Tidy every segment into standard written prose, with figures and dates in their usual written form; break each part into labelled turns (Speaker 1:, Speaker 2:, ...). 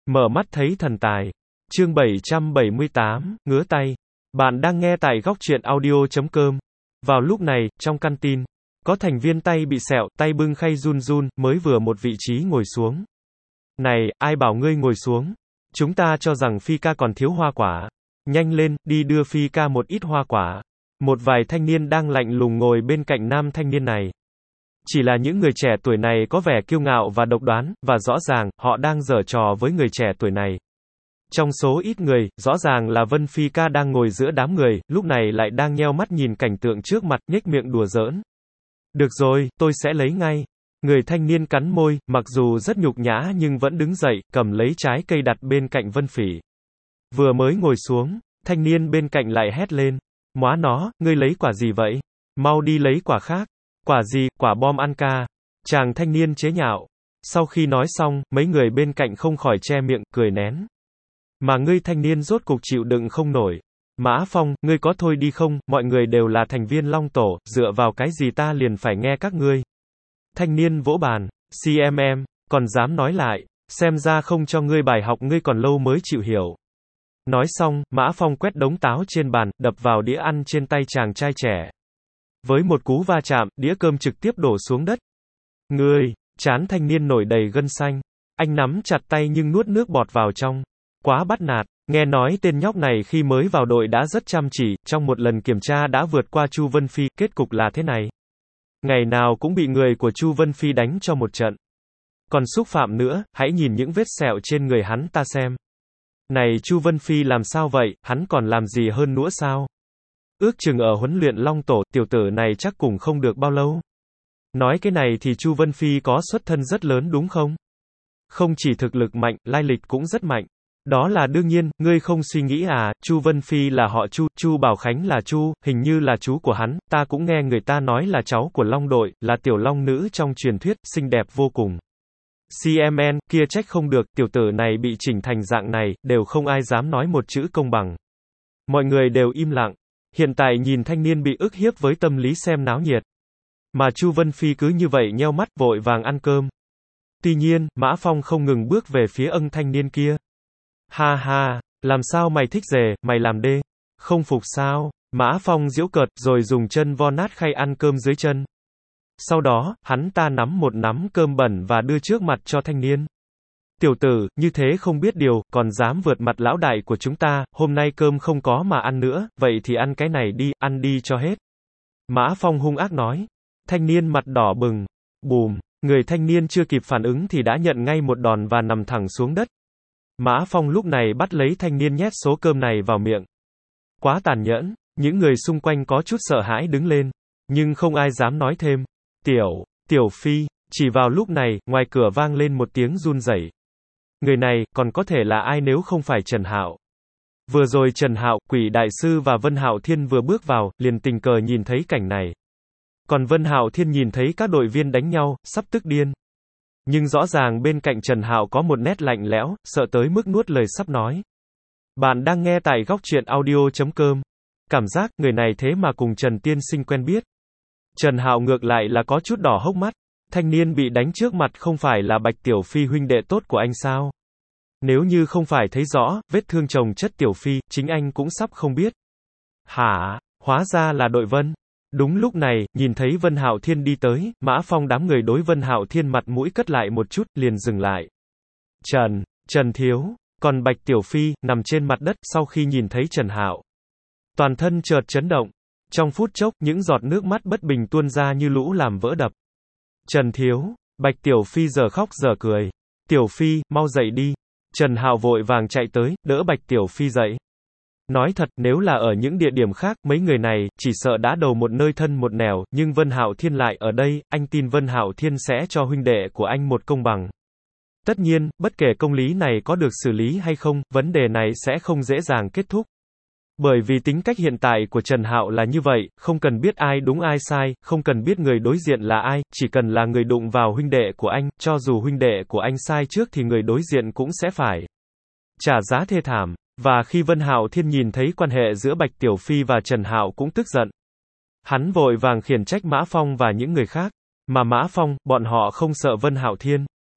Speaker 1: Mở mắt thấy thần tài. Chương 778, ngứa tay. Bạn đang nghe tại góc truyện audio.com. Vào lúc này, trong căn tin, có thành viên tay bị sẹo, tay bưng khay run run, mới vừa một vị trí ngồi xuống. Này, ai bảo ngươi ngồi xuống? Chúng ta cho rằng Phi ca còn thiếu hoa quả. Nhanh lên, đi đưa Phi ca một ít hoa quả. Một vài thanh niên đang lạnh lùng ngồi bên cạnh nam thanh niên này. Chỉ là những người trẻ tuổi này có vẻ kiêu ngạo và độc đoán, và rõ ràng, họ đang giở trò với người trẻ tuổi này. Trong số ít người, rõ ràng là Vân Phi ca đang ngồi giữa đám người, lúc này lại đang nheo mắt nhìn cảnh tượng trước mặt, nhếch miệng đùa giỡn. Được rồi, tôi sẽ lấy ngay. Người thanh niên cắn môi, mặc dù rất nhục nhã nhưng vẫn đứng dậy, cầm lấy trái cây đặt bên cạnh Vân Phỉ. Vừa mới ngồi xuống, thanh niên bên cạnh lại hét lên. Móa nó, ngươi lấy quả gì vậy? Mau đi lấy quả khác. Quả gì, quả bom ăn ca. Chàng thanh niên chế nhạo. Sau khi nói xong, mấy người bên cạnh không khỏi che miệng, cười nén. Mà ngươi thanh niên rốt cục chịu đựng không nổi. Mã Phong, ngươi có thôi đi không, mọi người đều là thành viên Long Tổ, dựa vào cái gì ta liền phải nghe các ngươi. Thanh niên vỗ bàn, CMM, còn dám nói lại, xem ra không cho ngươi bài học ngươi còn lâu mới chịu hiểu. Nói xong, Mã Phong quét đống táo trên bàn, đập vào đĩa ăn trên tay chàng trai trẻ. Với một cú va chạm, đĩa cơm trực tiếp đổ xuống đất. Ngươi, trán thanh niên nổi đầy gân xanh. Anh nắm chặt tay nhưng nuốt nước bọt vào trong. Quá bắt nạt, nghe nói tên nhóc này khi mới vào đội đã rất chăm chỉ, trong một lần kiểm tra đã vượt qua Chu Vân Phi, kết cục là thế này. Ngày nào cũng bị người của Chu Vân Phi đánh cho một trận. Còn xúc phạm nữa, hãy nhìn những vết sẹo trên người hắn ta xem. Này Chu Vân Phi làm sao vậy, hắn còn làm gì hơn nữa sao? Ước chừng ở huấn luyện Long Tổ, tiểu tử này chắc cũng không được bao lâu. Nói cái này thì Chu Vân Phi có xuất thân rất lớn đúng không? Không chỉ thực lực mạnh, lai lịch cũng rất mạnh. Đó là đương nhiên, ngươi không suy nghĩ à, Chu Vân Phi là họ Chu, Chu Bảo Khánh là Chu, hình như là chú của hắn, ta cũng nghe người ta nói là cháu của Long đội, là tiểu long nữ trong truyền thuyết, xinh đẹp vô cùng. CMN, kia trách không được, tiểu tử này bị chỉnh thành dạng này, đều không ai dám nói một chữ công bằng. Mọi người đều im lặng. Hiện tại nhìn thanh niên bị ức hiếp với tâm lý xem náo nhiệt. Mà Chu Vân Phi cứ như vậy nheo mắt vội vàng ăn cơm. Tuy nhiên, Mã Phong không ngừng bước về phía ân thanh niên kia. Ha ha, làm sao mày thích rể, mày làm đê. Không phục sao? Mã Phong giễu cợt, rồi dùng chân vo nát khay ăn cơm dưới chân. Sau đó, hắn ta nắm một nắm cơm bẩn và đưa trước mặt cho thanh niên. Tiểu tử, như thế không biết điều, còn dám vượt mặt lão đại của chúng ta, hôm nay cơm không có mà ăn nữa, vậy thì ăn cái này đi, ăn đi cho hết. Mã Phong hung ác nói. Thanh niên mặt đỏ bừng. Bùm, người thanh niên chưa kịp phản ứng thì đã nhận ngay một đòn và nằm thẳng xuống đất. Mã Phong lúc này bắt lấy thanh niên nhét số cơm này vào miệng. Quá tàn nhẫn, những người xung quanh có chút sợ hãi đứng lên, nhưng không ai dám nói thêm. Tiểu Phi, chỉ vào lúc này, ngoài cửa vang lên một tiếng run rẩy. Người này, còn có thể là ai nếu không phải Trần Hạo. Vừa rồi Trần Hạo, Quỷ Đại Sư và Vân Hạo Thiên vừa bước vào, liền tình cờ nhìn thấy cảnh này. Còn Vân Hạo Thiên nhìn thấy các đội viên đánh nhau, sắp tức điên. Nhưng rõ ràng bên cạnh Trần Hạo có một nét lạnh lẽo, sợ tới mức nuốt lời sắp nói. Bạn đang nghe tại góc truyện audio.com. Cảm giác, người này thế mà cùng Trần Tiên Sinh quen biết. Trần Hạo ngược lại là có chút đỏ hốc mắt. Thanh niên bị đánh trước mặt không phải là Bạch Tiểu Phi huynh đệ tốt của anh sao? Nếu như không phải thấy rõ, vết thương chồng chất Tiểu Phi, chính anh cũng sắp không biết. Hả? Hóa ra là đội Vân. Đúng lúc này, nhìn thấy Vân Hạo Thiên đi tới, Mã Phong đám người đối Vân Hạo Thiên mặt mũi cất lại một chút, liền dừng lại. Trần thiếu, còn Bạch Tiểu Phi, nằm trên mặt đất, sau khi nhìn thấy Trần Hạo. Toàn thân chợt chấn động. Trong phút chốc, những giọt nước mắt bất bình tuôn ra như lũ làm vỡ đập. Trần thiếu, Bạch Tiểu Phi giờ khóc giờ cười. Tiểu Phi, mau dậy đi. Trần Hạo vội vàng chạy tới, đỡ Bạch Tiểu Phi dậy. Nói thật, nếu là ở những địa điểm khác, mấy người này, chỉ sợ đã đầu một nơi thân một nẻo, nhưng Vân Hạo Thiên lại ở đây, anh tin Vân Hạo Thiên sẽ cho huynh đệ của anh một công bằng. Tất nhiên, bất kể công lý này có được xử lý hay không, vấn đề này sẽ không dễ dàng kết thúc. Bởi vì tính cách hiện tại của Trần Hạo là như vậy, không cần biết ai đúng ai sai, không cần biết người đối diện là ai, chỉ cần là người đụng vào huynh đệ của anh, cho dù huynh đệ của anh sai trước thì người đối diện cũng sẽ phải trả giá thê thảm. Và khi Vân Hạo Thiên nhìn thấy quan hệ giữa Bạch Tiểu Phi và Trần Hạo cũng tức giận. Hắn vội vàng khiển trách Mã Phong và những người khác. Mà Mã Phong, bọn họ không sợ Vân Hạo Thiên.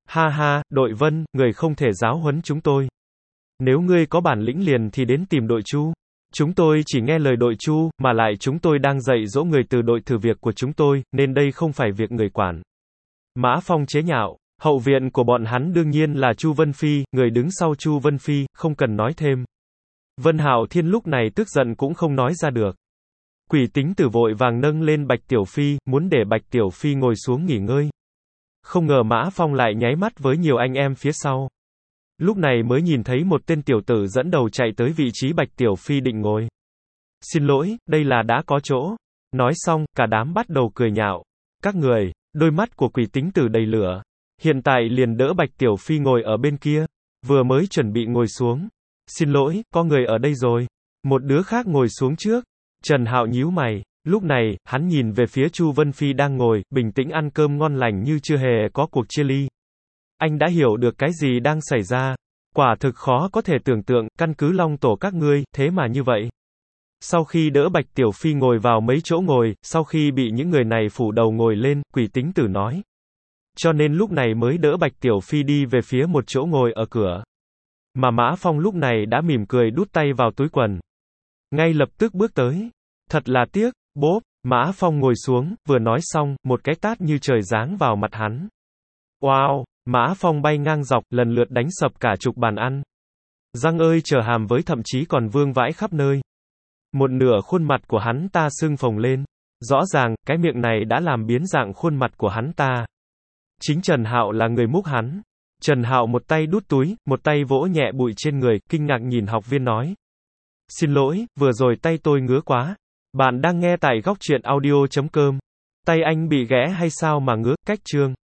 Speaker 1: Ha ha, đội Vân, người không thể giáo huấn chúng tôi. Nếu ngươi có bản lĩnh liền thì đến tìm đội Chu. Chúng tôi chỉ nghe lời đội Chu, mà lại chúng tôi đang dạy dỗ người từ đội thử việc của chúng tôi, nên đây không phải việc người quản. Mã Phong chế nhạo, hậu viện của bọn hắn đương nhiên là Chu Vân Phi, người đứng sau Chu Vân Phi, không cần nói thêm. Vân Hạo Thiên lúc này tức giận cũng không nói ra được. Quỷ Tính Tử vội vàng nâng lên Bạch Tiểu Phi, muốn để Bạch Tiểu Phi ngồi xuống nghỉ ngơi. Không ngờ Mã Phong lại nháy mắt với nhiều anh em phía sau. Lúc này mới nhìn thấy một tên tiểu tử dẫn đầu chạy tới vị trí Bạch Tiểu Phi định ngồi. Xin lỗi, đây là đã có chỗ. Nói xong, cả đám bắt đầu cười nhạo. Các người, đôi mắt của Quỷ Tính Tử đầy lửa. Hiện tại liền đỡ Bạch Tiểu Phi ngồi ở bên kia. Vừa mới chuẩn bị ngồi xuống. Xin lỗi, có người ở đây rồi. Một đứa khác ngồi xuống trước. Trần Hạo nhíu mày. Lúc này, hắn nhìn về phía Chu Vân Phi đang ngồi, bình tĩnh ăn cơm ngon lành như chưa hề có cuộc chia ly. Anh đã hiểu được cái gì đang xảy ra. Quả thực khó có thể tưởng tượng, căn cứ Long Tổ các ngươi, thế mà như vậy. Sau khi đỡ Bạch Tiểu Phi ngồi vào mấy chỗ ngồi, sau khi bị những người này phủ đầu ngồi lên, Quỷ Tính Tử nói. Cho nên lúc này mới đỡ Bạch Tiểu Phi đi về phía một chỗ ngồi ở cửa. Mà Mã Phong lúc này đã mỉm cười đút tay vào túi quần. Ngay lập tức bước tới. Thật là tiếc, bốp, Mã Phong ngồi xuống, vừa nói xong, một cái tát như trời giáng vào mặt hắn. Wow, Mã Phong bay ngang dọc, lần lượt đánh sập cả chục bàn ăn. Răng ơi chờ hàm với thậm chí còn vương vãi khắp nơi. Một nửa khuôn mặt của hắn ta sưng phồng lên. Rõ ràng, cái miệng này đã làm biến dạng khuôn mặt của hắn ta. Chính Trần Hạo là người múc hắn. Trần Hạo một tay đút túi, một tay vỗ nhẹ bụi trên người, kinh ngạc nhìn học viên nói. Xin lỗi, vừa rồi tay tôi ngứa quá. Bạn đang nghe tại góc truyện audio.com. Tay anh bị ghẻ hay sao mà ngứa, cách chương.